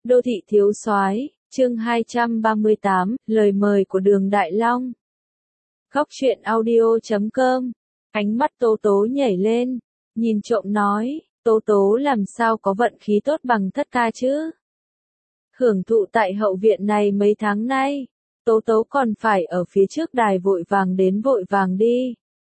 Đô thị thiếu soái, chương 238, lời mời của Đường Đại Long. Góc truyện audio.com. Ánh mắt Tố Tố nhảy lên, nhìn trộm nói, Tố Tố làm sao có vận khí tốt bằng Thất Ca chứ? Hưởng thụ tại hậu viện này mấy tháng nay, Tố Tố còn phải ở phía trước đài vội vàng đến vội vàng đi.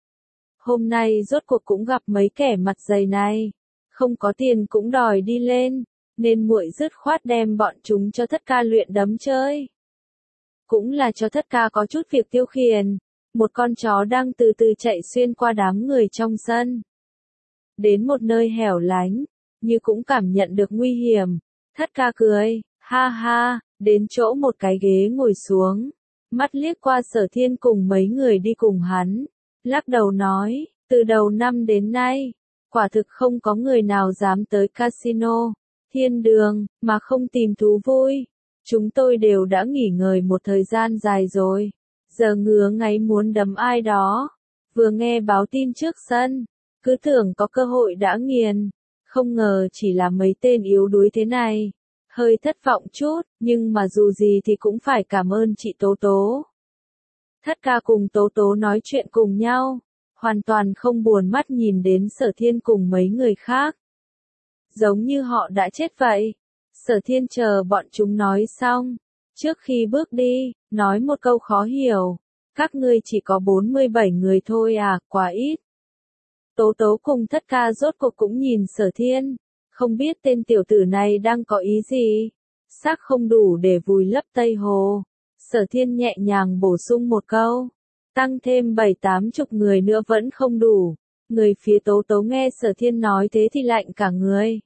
Hôm nay rốt cuộc cũng gặp mấy kẻ mặt dày này, không có tiền cũng đòi đi lên, nên muội dứt khoát đem bọn chúng cho Thất Ca luyện đấm chơi. Cũng là cho Thất Ca có chút việc tiêu khiển. Một con chó đang từ từ chạy xuyên qua đám người trong sân. Đến một nơi hẻo lánh, như cũng cảm nhận được nguy hiểm. Thất Ca cười, ha ha, đến chỗ một cái ghế ngồi xuống. Mắt liếc qua Sở Thiên cùng mấy người đi cùng hắn. Lắc đầu nói, từ đầu năm đến nay, quả thực không có người nào dám tới casino, thiên đường, mà không tìm thú vui. Chúng tôi đều đã nghỉ ngơi một thời gian dài rồi. Giờ ngứa ngáy muốn đấm ai đó. Vừa nghe báo tin trước sân, cứ tưởng có cơ hội đã nghiền. Không ngờ chỉ là mấy tên yếu đuối thế này. Hơi thất vọng chút, nhưng mà dù gì thì cũng phải cảm ơn chị Tố Tố. Thất Ca cùng Tố Tố nói chuyện cùng nhau, hoàn toàn không buồn mắt nhìn đến Sở Thiên cùng mấy người khác. Giống như họ đã chết vậy. Sở Thiên chờ bọn chúng nói xong. Trước khi bước đi, nói một câu khó hiểu. Các ngươi chỉ có 47 người thôi à, quá ít. Tố Tố cùng Thất Ca rốt cuộc cũng nhìn Sở Thiên. Không biết tên tiểu tử này đang có ý gì. Xác không đủ để vùi lấp Tây Hồ. Sở Thiên nhẹ nhàng bổ sung một câu. Tăng thêm 7-80 người nữa vẫn không đủ. Người phía Tố Tố nghe Sở Thiên nói thế thì lạnh cả người.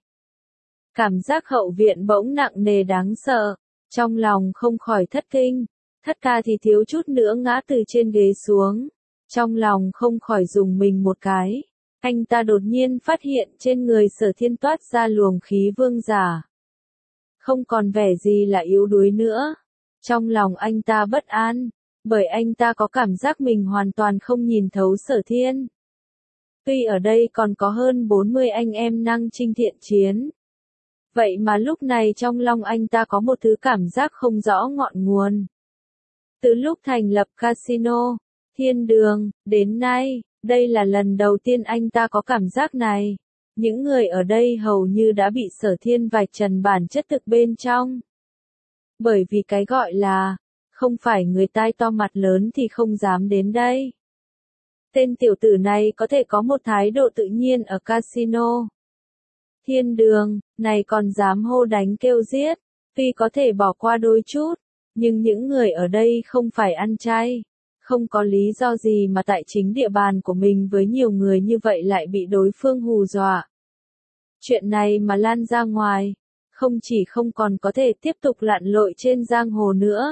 Cảm giác hậu viện bỗng nặng nề đáng sợ. Trong lòng không khỏi thất kinh. Thất Ca thì thiếu chút nữa ngã từ trên ghế xuống. Trong lòng không khỏi dùng mình một cái. Anh ta đột nhiên phát hiện trên người Sở Thiên toát ra luồng khí vương giả. Không còn vẻ gì là yếu đuối nữa. Trong lòng anh ta bất an. Bởi anh ta có cảm giác mình hoàn toàn không nhìn thấu Sở Thiên. Tuy ở đây còn có hơn 40 anh em năng chinh thiện chiến. Vậy mà lúc này trong lòng anh ta có một thứ cảm giác không rõ ngọn nguồn. Từ lúc thành lập casino, thiên đường, đến nay, đây là lần đầu tiên anh ta có cảm giác này. Những người ở đây hầu như đã bị Sở Thiên vạch trần bản chất thực bên trong. Bởi vì cái gọi là, không phải người tai to mặt lớn thì không dám đến đây. Tên tiểu tử này có thể có một thái độ tự nhiên ở casino. Thiên đường, này còn dám hô đánh kêu giết, tuy có thể bỏ qua đôi chút, nhưng những người ở đây không phải ăn chay, không có lý do gì mà tại chính địa bàn của mình với nhiều người như vậy lại bị đối phương hù dọa. Chuyện này mà lan ra ngoài, không chỉ không còn có thể tiếp tục lặn lội trên giang hồ nữa,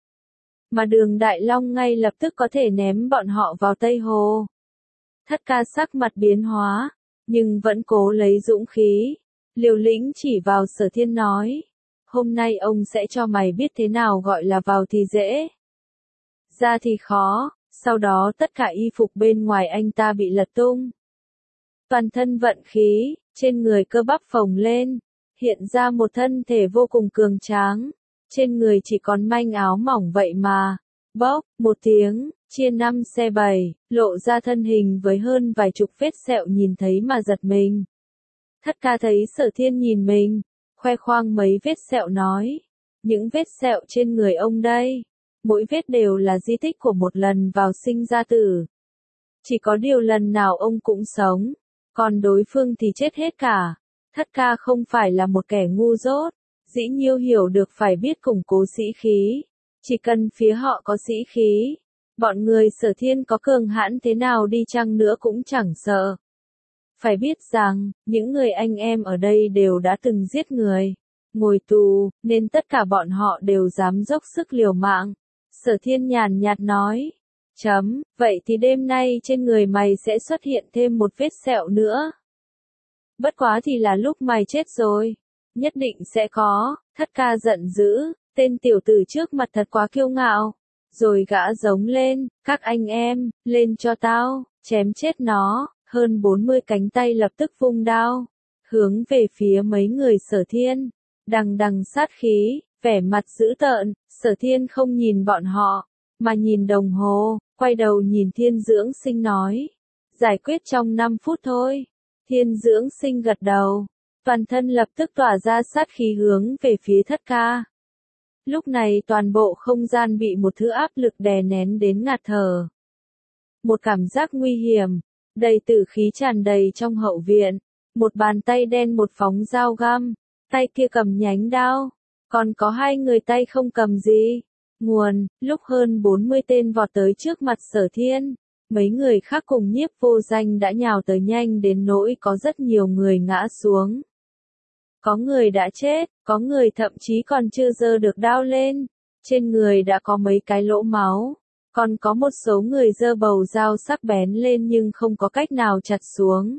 mà Đường Đại Long ngay lập tức có thể ném bọn họ vào Tây Hồ. Thất Ca sắc mặt biến hóa, nhưng vẫn cố lấy dũng khí, liều lĩnh chỉ vào Sở Thiên nói, hôm nay ông sẽ cho mày biết thế nào gọi là vào thì dễ, ra thì khó. Sau đó tất cả y phục bên ngoài anh ta bị lật tung. Toàn thân vận khí, trên người cơ bắp phồng lên, hiện ra một thân thể vô cùng cường tráng, trên người chỉ còn manh áo mỏng vậy mà. Bóp, một tiếng, chia 5 xe 7, lộ ra thân hình với hơn vài chục vết sẹo nhìn thấy mà giật mình. Thất Ca thấy Sở Thiên nhìn mình, khoe khoang mấy vết sẹo nói, những vết sẹo trên người ông đây, mỗi vết đều là di tích của một lần vào sinh ra tử. Chỉ có điều lần nào ông cũng sống, còn đối phương thì chết hết cả. Thất Ca không phải là một kẻ ngu dốt, dĩ nhiêu hiểu được phải biết củng cố sĩ khí. Chỉ cần phía họ có sĩ khí, bọn người Sở Thiên có cường hãn thế nào đi chăng nữa cũng chẳng sợ. Phải biết rằng, những người anh em ở đây đều đã từng giết người, ngồi tù, nên tất cả bọn họ đều dám dốc sức liều mạng. Sở Thiên nhàn nhạt nói, vậy thì đêm nay trên người mày sẽ xuất hiện thêm một vết sẹo nữa. Bất quá thì là lúc mày chết rồi, nhất định sẽ có. Thất Ca giận dữ, tên tiểu tử trước mặt thật quá kiêu ngạo. Rồi gã giống lên, các anh em, lên cho tao, chém chết nó. Hơn 40 cánh tay lập tức vung đao, hướng về phía mấy người Sở Thiên. đằng đằng sát khí, vẻ mặt dữ tợn. Sở Thiên không nhìn bọn họ, mà nhìn đồng hồ, quay đầu nhìn Thiên Dưỡng Sinh nói. Giải quyết trong 5 phút thôi. Thiên Dưỡng Sinh gật đầu, toàn thân lập tức tỏa ra sát khí hướng về phía Thất Ca. Lúc này toàn bộ không gian bị một thứ áp lực đè nén đến ngạt thở. Một cảm giác nguy hiểm, đầy tử khí tràn đầy trong hậu viện. Một bàn tay đen một phóng dao găm, tay kia cầm nhánh đao, còn có 2 người tay không cầm gì. Nguồn, lúc hơn 40 tên vọt tới trước mặt Sở Thiên, mấy người khác cùng Nhiếp Vô Danh đã nhào tới nhanh đến nỗi có rất nhiều người ngã xuống. Có người đã chết, có người thậm chí còn chưa giơ được đao lên, trên người đã có mấy cái lỗ máu, còn có một số người giơ bầu dao sắc bén lên nhưng không có cách nào chặt xuống.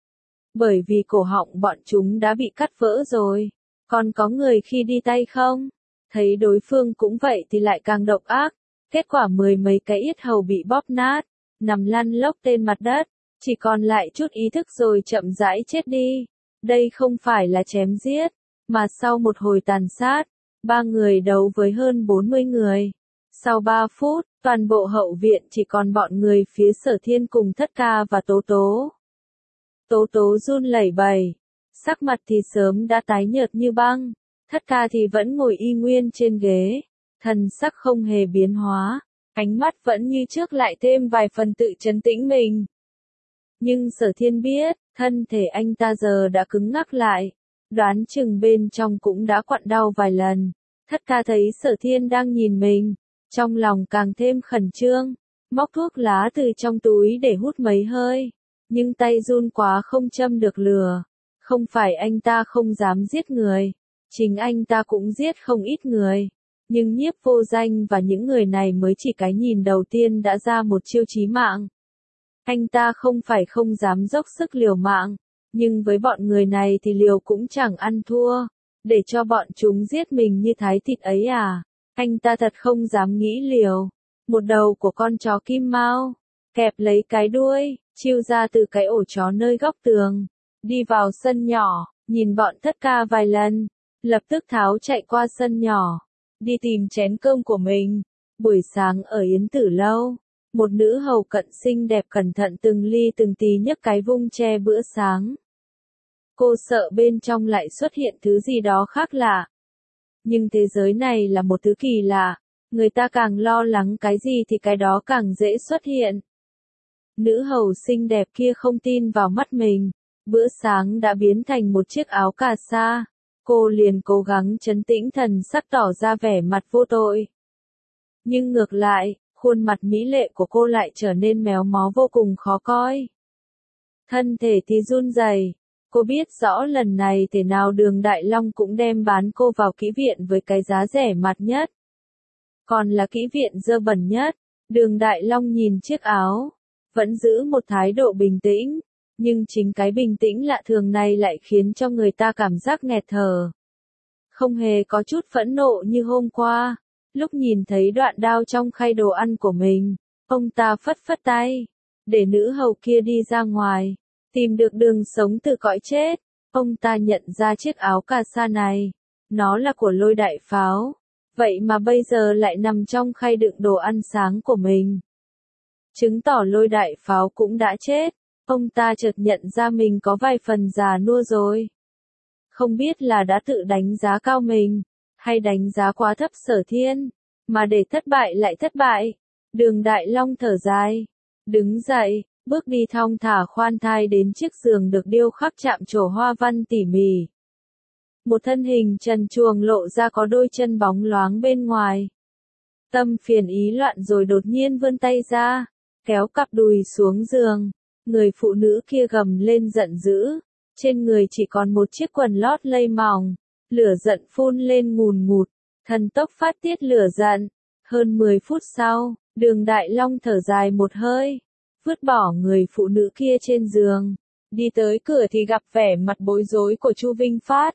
Bởi vì cổ họng bọn chúng đã bị cắt vỡ rồi, còn có người khi đi tay không, thấy đối phương cũng vậy thì lại càng độc ác, kết quả 10 mấy cái yết hầu bị bóp nát, nằm lăn lóc trên mặt đất, chỉ còn lại chút ý thức rồi chậm rãi chết đi. Đây không phải là chém giết, mà sau một hồi tàn sát, 3 người đấu với hơn 40 người. Sau 3 phút, toàn bộ hậu viện chỉ còn bọn người phía Sở Thiên cùng Thất Ca và Tố Tố. Tố Tố run lẩy bẩy, sắc mặt thì sớm đã tái nhợt như băng, Thất Ca thì vẫn ngồi y nguyên trên ghế, thần sắc không hề biến hóa, ánh mắt vẫn như trước lại thêm vài phần tự trấn tĩnh mình. Nhưng Sở Thiên biết, thân thể anh ta giờ đã cứng ngắc lại, đoán chừng bên trong cũng đã quặn đau vài lần. Thất Ca thấy Sở Thiên đang nhìn mình, trong lòng càng thêm khẩn trương, móc thuốc lá từ trong túi để hút mấy hơi, nhưng tay run quá không châm được lửa. Không phải anh ta không dám giết người, chính anh ta cũng giết không ít người, nhưng Nhiếp Vô Danh và những người này mới chỉ cái nhìn đầu tiên đã ra một chiêu chí mạng. Anh ta không phải không dám dốc sức liều mạng, nhưng với bọn người này thì liều cũng chẳng ăn thua, để cho bọn chúng giết mình như thái thịt ấy à, anh ta thật không dám nghĩ liều. Một đầu của con chó kim mao, kẹp lấy cái đuôi, chiêu ra từ cái ổ chó nơi góc tường, đi vào sân nhỏ, nhìn bọn Thất Ca vài lần, lập tức tháo chạy qua sân nhỏ, đi tìm chén cơm của mình. Buổi sáng ở Yến Tử Lâu, một nữ hầu cận xinh đẹp cẩn thận từng ly từng tí nhấc cái vung che bữa sáng. Cô sợ bên trong lại xuất hiện thứ gì đó khác lạ. Nhưng thế giới này là một thứ kỳ lạ, người ta càng lo lắng cái gì thì cái đó càng dễ xuất hiện. Nữ hầu xinh đẹp kia không tin vào mắt mình, bữa sáng đã biến thành một chiếc áo cà sa, cô liền cố gắng trấn tĩnh thần sắc tỏ ra vẻ mặt vô tội. Nhưng ngược lại, khuôn mặt mỹ lệ của cô lại trở nên méo mó vô cùng khó coi. Thân thể thì run rẩy, cô biết rõ lần này thế nào Đường Đại Long cũng đem bán cô vào kỹ viện với cái giá rẻ mạt nhất. Còn là kỹ viện dơ bẩn nhất. Đường Đại Long nhìn chiếc áo, vẫn giữ một thái độ bình tĩnh, nhưng chính cái bình tĩnh lạ thường này lại khiến cho người ta cảm giác nghẹt thở. Không hề có chút phẫn nộ như hôm qua, lúc nhìn thấy đoạn đao trong khay đồ ăn của mình, ông ta phất phất tay, để nữ hầu kia đi ra ngoài, tìm được đường sống từ cõi chết. Ông ta nhận ra chiếc áo cà sa này, nó là của Lôi Đại Pháo, vậy mà bây giờ lại nằm trong khay đựng đồ ăn sáng của mình. Chứng tỏ Lôi Đại Pháo cũng đã chết, ông ta chợt nhận ra mình có vài phần già nua rồi. Không biết là đã tự đánh giá cao mình, hay đánh giá quá thấp Sở Thiên, mà để thất bại lại thất bại. Đường Đại Long thở dài, đứng dậy, bước đi thong thả khoan thai đến chiếc giường được điêu khắc chạm trổ hoa văn tỉ mỉ. Một thân hình trần truồng lộ ra có đôi chân bóng loáng bên ngoài. Tâm phiền ý loạn rồi đột nhiên vươn tay ra, kéo cặp đùi xuống giường. Người phụ nữ kia gầm lên giận dữ, trên người chỉ còn một chiếc quần lót lây mỏng, lửa giận phun lên ngùn ngụt, thần tốc phát tiết lửa giận. Hơn 10 phút sau, Đường Đại Long thở dài một hơi, vứt bỏ người phụ nữ kia trên giường, đi tới cửa thì gặp vẻ mặt bối rối của Chu Vinh Phát.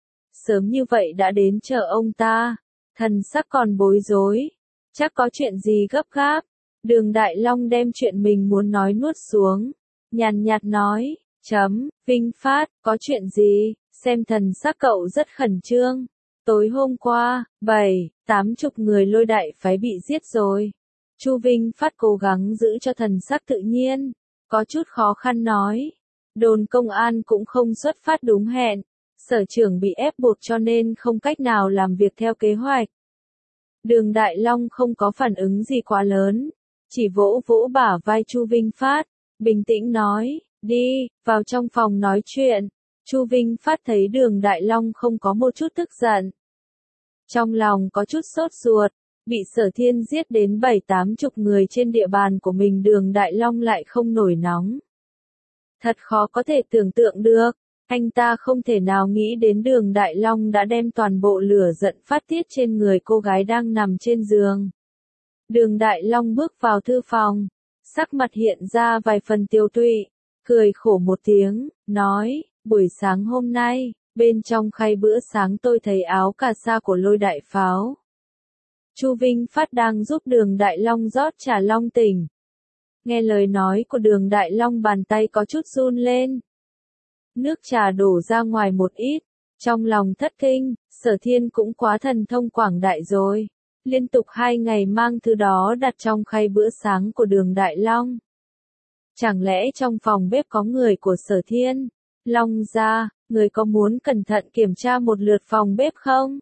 Sớm như vậy đã đến chờ ông ta, thần sắc còn bối rối, chắc có chuyện gì gấp gáp. Đường Đại Long đem chuyện mình muốn nói nuốt xuống, nhàn nhạt nói, Vinh Phát, có chuyện gì? xem thần sắc cậu rất khẩn trương. Tối hôm qua, 7-80 người Lôi đại phái bị giết rồi. Chu Vinh Phát cố gắng giữ cho thần sắc tự nhiên, có chút khó khăn nói. Đồn công an cũng không xuất phát đúng hẹn, sở trưởng bị ép buộc cho nên không cách nào làm việc theo kế hoạch. Đường Đại Long không có phản ứng gì quá lớn, chỉ vỗ vỗ bả vai Chu Vinh Phát, bình tĩnh nói, đi, vào trong phòng nói chuyện. Chu Vinh Phát thấy Đường Đại Long không có một chút tức giận. Trong lòng có chút sốt ruột, bị Sở Thiên giết đến 7-80 người trên địa bàn của mình, Đường Đại Long lại không nổi nóng. Thật khó có thể tưởng tượng được, anh ta không thể nào nghĩ đến Đường Đại Long đã đem toàn bộ lửa giận phát tiết trên người cô gái đang nằm trên giường. Đường Đại Long bước vào thư phòng, sắc mặt hiện ra vài phần tiêu tụy, cười khổ một tiếng, nói, buổi sáng hôm nay, bên trong khay bữa sáng tôi thấy áo cà sa của Lôi đại pháo. Chu Vinh Phát đang giúp Đường Đại Long rót trà long tỉnh. Nghe lời nói của Đường Đại Long, bàn tay có chút run lên. Nước trà đổ ra ngoài một ít, trong lòng thất kinh, Sở Thiên cũng quá thần thông quảng đại rồi. Liên tục 2 ngày mang thứ đó đặt trong khay bữa sáng của Đường Đại Long. Chẳng lẽ trong phòng bếp có người của Sở Thiên? Long gia, người có muốn cẩn thận kiểm tra một lượt phòng bếp không?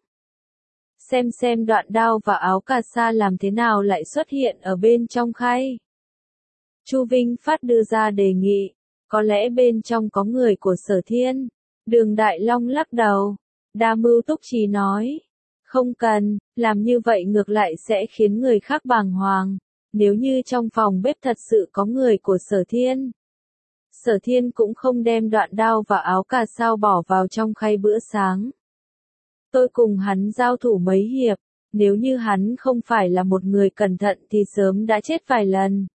Xem đoạn đao và áo cà sa làm thế nào lại xuất hiện ở bên trong khay. Chu Vinh Phát đưa ra đề nghị, có lẽ bên trong có người của Sở Thiên. Đường Đại Long lắc đầu, đa mưu túc trí nói, không cần, làm như vậy ngược lại sẽ khiến người khác bàng hoàng. Nếu như trong phòng bếp thật sự có người của Sở Thiên, Sở Thiên cũng không đem đoạn đao và áo cà sa bỏ vào trong khay bữa sáng. Tôi cùng hắn giao thủ mấy hiệp, nếu như hắn không phải là một người cẩn thận thì sớm đã chết vài lần.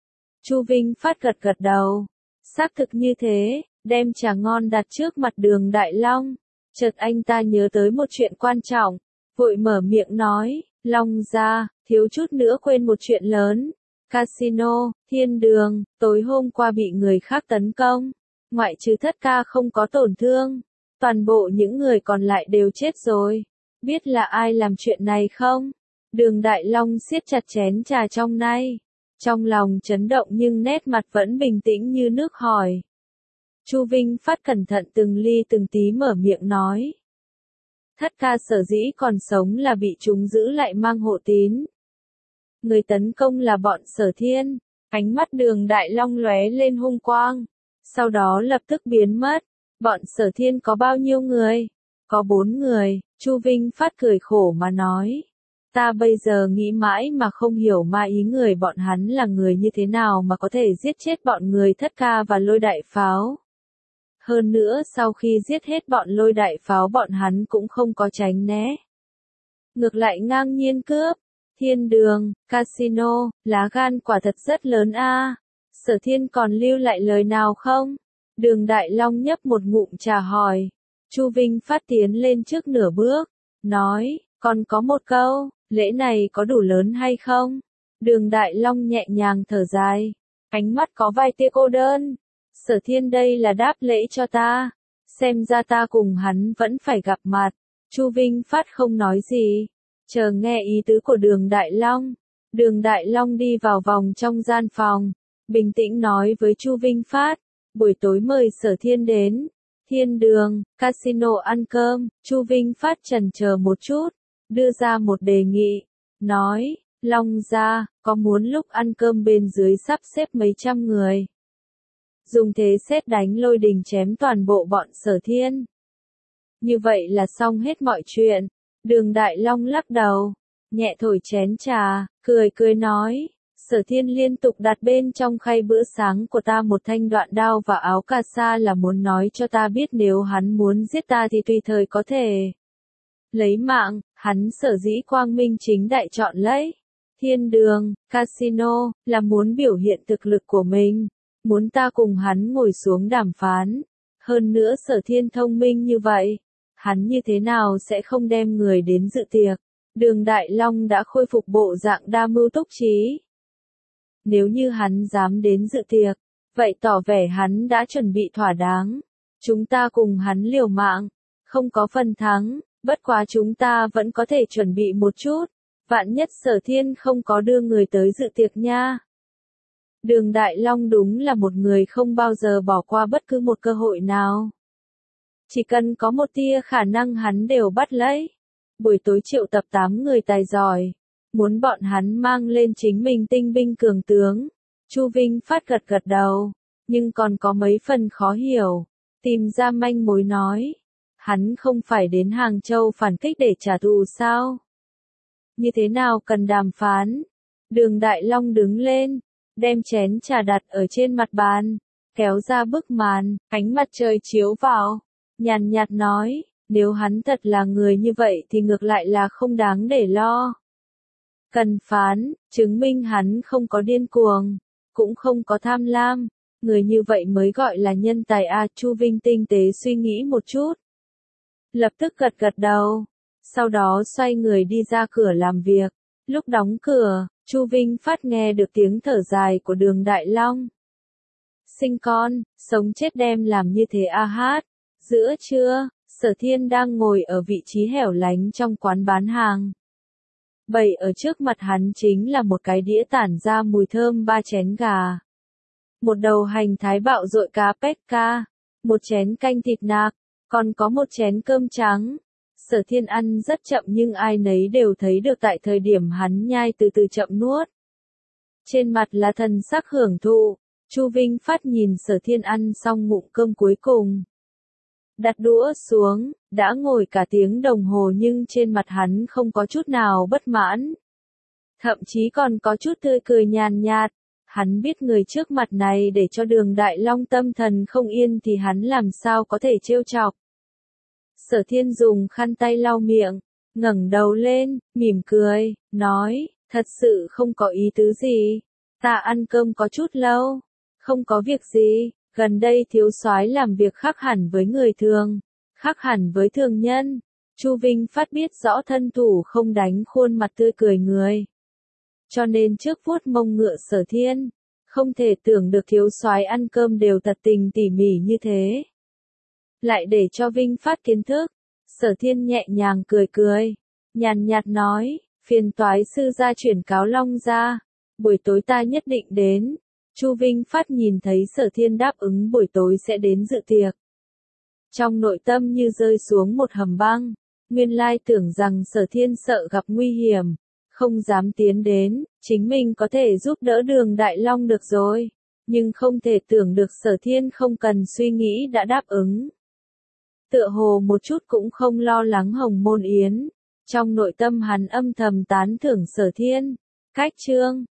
Chu Vinh Phát gật gật đầu, xác thực như thế, đem trà ngon đặt trước mặt Đường Đại Long. Chợt anh ta nhớ tới một chuyện quan trọng, vội mở miệng nói, Long gia, thiếu chút nữa quên một chuyện lớn. Casino, Thiên Đường, tối hôm qua bị người khác tấn công, ngoại trừ Thất ca không có tổn thương, toàn bộ những người còn lại đều chết rồi. Biết là ai làm chuyện này không? Đường Đại Long siết chặt chén trà trong tay, trong lòng chấn động nhưng nét mặt vẫn bình tĩnh như nước hỏi. Chu Vinh Phát cẩn thận từng ly từng tí mở miệng nói. Thất ca sở dĩ còn sống là bị chúng giữ lại mang hộ tín. Người tấn công là bọn Sở Thiên. Ánh mắt Đường Đại Long lóe lên hung quang, sau đó lập tức biến mất. Bọn Sở Thiên có bao nhiêu người? Có 4 người, Chu Vinh Phát cười khổ mà nói. Ta bây giờ nghĩ mãi mà không hiểu ma ý người bọn hắn là người như thế nào mà có thể giết chết bọn người Thất ca và Lôi đại pháo. Hơn nữa sau khi giết hết bọn Lôi đại pháo bọn hắn cũng không có tránh né. Ngược lại ngang nhiên cướp. Thiên Đường, Casino, lá gan quả thật rất lớn a. Sở Thiên còn lưu lại lời nào không? Đường Đại Long nhấp một ngụm trà hỏi. Chu Vinh Phát tiến lên trước nửa bước, nói, còn có một câu, lễ này có đủ lớn hay không? Đường Đại Long nhẹ nhàng thở dài, ánh mắt có vài tia cô đơn. Sở Thiên đây là đáp lễ cho ta, xem ra ta cùng hắn vẫn phải gặp mặt. Chu Vinh Phát không nói gì, chờ nghe ý tứ của Đường Đại Long. Đường Đại Long đi vào vòng trong gian phòng, bình tĩnh nói với Chu Vinh Phát, buổi tối mời Sở Thiên đến Thiên Đường, Casino ăn cơm. Chu Vinh Phát chần chờ một chút, đưa ra một đề nghị, nói, Long gia, có muốn lúc ăn cơm bên dưới sắp xếp mấy trăm người, dùng thế sét đánh lôi đình chém toàn bộ bọn Sở Thiên. Như vậy là xong hết mọi chuyện. Đường Đại Long lắc đầu, nhẹ thổi chén trà, cười nói, Sở Thiên liên tục đặt bên trong khay bữa sáng của ta một thanh đoạn đao và áo cà sa là muốn nói cho ta biết nếu hắn muốn giết ta thì tùy thời có thể lấy mạng. Hắn sở dĩ quang minh chính đại chọn lấy Thiên Đường, Casino, là muốn biểu hiện thực lực của mình, muốn ta cùng hắn ngồi xuống đàm phán. Hơn nữa Sở Thiên thông minh như vậy, hắn như thế nào sẽ không đem người đến dự tiệc. Đường Đại Long đã khôi phục bộ dạng đa mưu túc trí. Nếu như hắn dám đến dự tiệc, vậy tỏ vẻ hắn đã chuẩn bị thỏa đáng. Chúng ta cùng hắn liều mạng, không có phần thắng, bất quá chúng ta vẫn có thể chuẩn bị một chút, vạn nhất Sở Thiên không có đưa người tới dự tiệc nha. Đường Đại Long đúng là một người không bao giờ bỏ qua bất cứ một cơ hội nào. Chỉ cần có một tia khả năng hắn đều bắt lấy. Buổi tối triệu tập 8 người tài giỏi, muốn bọn hắn mang lên chính mình tinh binh cường tướng. Chu Vinh Phát gật gật đầu, nhưng còn có mấy phần khó hiểu. Tìm ra manh mối nói, hắn không phải đến Hàng Châu phản kích để trả thù sao? Như thế nào cần đàm phán? Đường Đại Long đứng lên, đem chén trà đặt ở trên mặt bàn, kéo ra bức màn, ánh mặt trời chiếu vào, nhàn nhạt nói, nếu hắn thật là người như vậy thì ngược lại là không đáng để lo. Cần phán, chứng minh hắn không có điên cuồng, cũng không có tham lam, người như vậy mới gọi là nhân tài a. Chu Vinh tinh tế suy nghĩ một chút, lập tức gật gật đầu, sau đó xoay người đi ra cửa làm việc. Lúc đóng cửa, Chu Vinh Phát nghe được tiếng thở dài của Đường Đại Long. Sinh con, sống chết đem làm như thế a hát. Giữa trưa, Sở Thiên đang ngồi ở vị trí hẻo lánh trong quán bán hàng. Bày ở trước mặt hắn chính là một cái đĩa tản ra mùi thơm 3 chén gà, một đầu hành thái bạo rội cá pecca, một chén canh thịt nạc, còn có một chén cơm trắng. Sở Thiên ăn rất chậm nhưng ai nấy đều thấy được tại thời điểm hắn nhai từ từ chậm nuốt. Trên mặt là thần sắc hưởng thụ. Chu Vinh Phát nhìn Sở Thiên ăn xong ngụm cơm cuối cùng, đặt đũa xuống, đã ngồi cả tiếng đồng hồ nhưng trên mặt hắn không có chút nào bất mãn. Thậm chí còn có chút tươi cười nhàn nhạt. Hắn biết người trước mặt này để cho Đường Đại Long tâm thần không yên thì hắn làm sao có thể trêu chọc. Sở Thiên dùng khăn tay lau miệng, ngẩng đầu lên, mỉm cười, nói, thật sự không có ý tứ gì. Ta ăn cơm có chút lâu, không có việc gì, gần đây thiếu soái làm việc khác hẳn với người thường, khác hẳn với thường nhân. Chu Vinh Phát biết rõ thân thủ không đánh khuôn mặt tươi cười người, cho nên trước vuốt mông ngựa Sở Thiên, không thể tưởng được thiếu soái ăn cơm đều thật tình tỉ mỉ như thế. Lại để cho Vinh Phát kiến thức, Sở Thiên nhẹ nhàng cười cười, nhàn nhạt nói, phiền toái sư gia chuyển cáo Long gia, buổi tối ta nhất định đến. Chu Vinh Phát nhìn thấy Sở Thiên đáp ứng buổi tối sẽ đến dự tiệc, trong nội tâm như rơi xuống một hầm băng, nguyên lai tưởng rằng Sở Thiên sợ gặp nguy hiểm, không dám tiến đến, chính mình có thể giúp đỡ Đường Đại Long được rồi, nhưng không thể tưởng được Sở Thiên không cần suy nghĩ đã đáp ứng. Tựa hồ một chút cũng không lo lắng Hồng Môn Yến, trong nội tâm hắn âm thầm tán thưởng Sở Thiên. Cách chương